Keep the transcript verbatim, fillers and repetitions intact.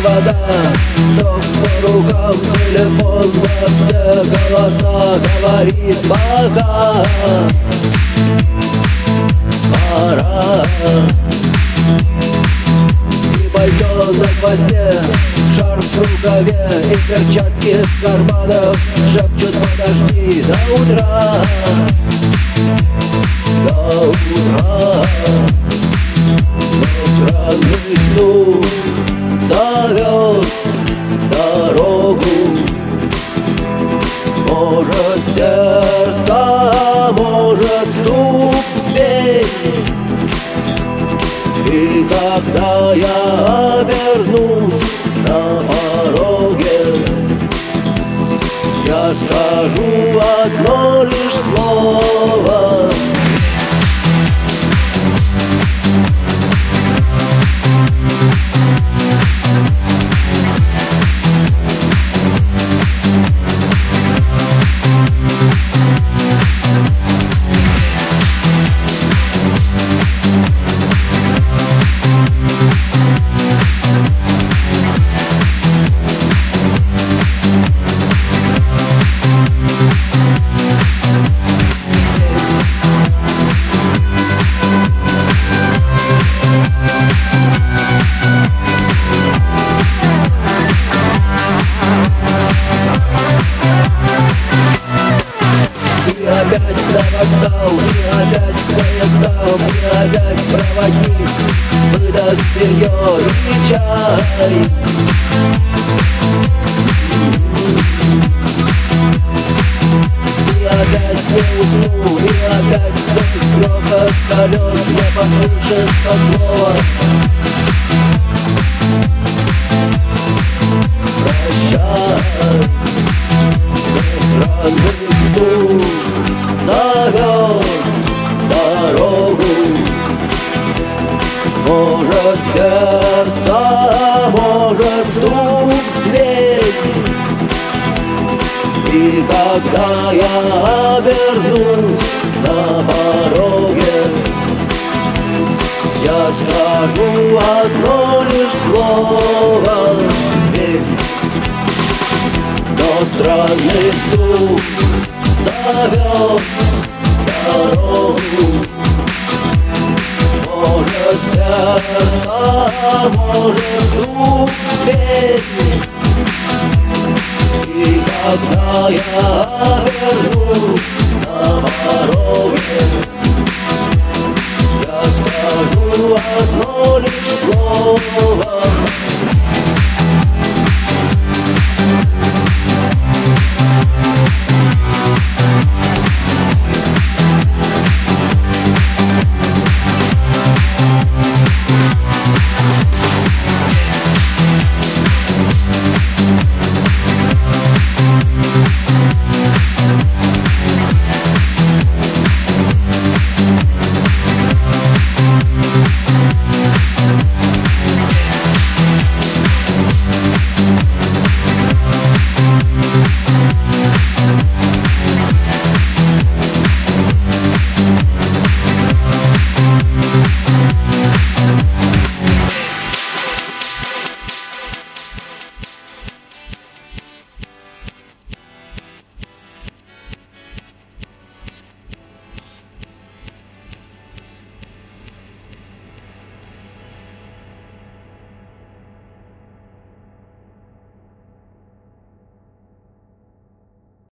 вода, ток по рукам, телефон во все голоса говорит пока. Пора. И пальто на гвозде, шарф в рукаве и перчатки в карманах шепчут: подожди до утра, до утра. Но странный стук зовет дорогу. Может, сердце, может, стук в дверь. И когда я обернусь на пороге, я скажу одно лишь слово: опять на вокзал, и опять к поездам, и опять проводник выдаст белье и чай. И опять не усну, и опять сквозь грохот колес не послышится слово: прощай. Странный стук зовет дорогу. Может, сердце, может, стук в дверь. И когда я обернусь на пороге, я скажу одно лишь слово: верь. Но странный стук зовет дорогу.